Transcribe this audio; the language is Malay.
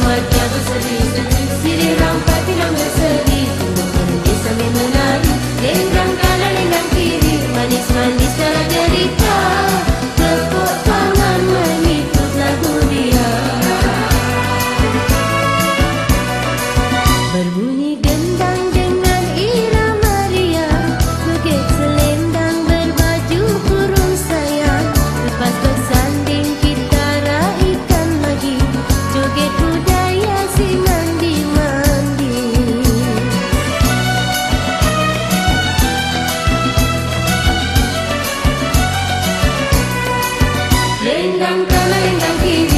wajah berseri-seri, sirih rampai pinang berseri, tunggu berhenti sambil menari. Lenggang kanan, lenggang kiri, manis-manis dalam derita, tepuk tangan mengikut lagu dia. Berbunyi gendang dengan irama riang, joget selendang berbaju kurung sayang. Lepas bersanding kita raikan lagi, joget budaya si mandi-mandi. Lenggang kanan, lenggang kiri,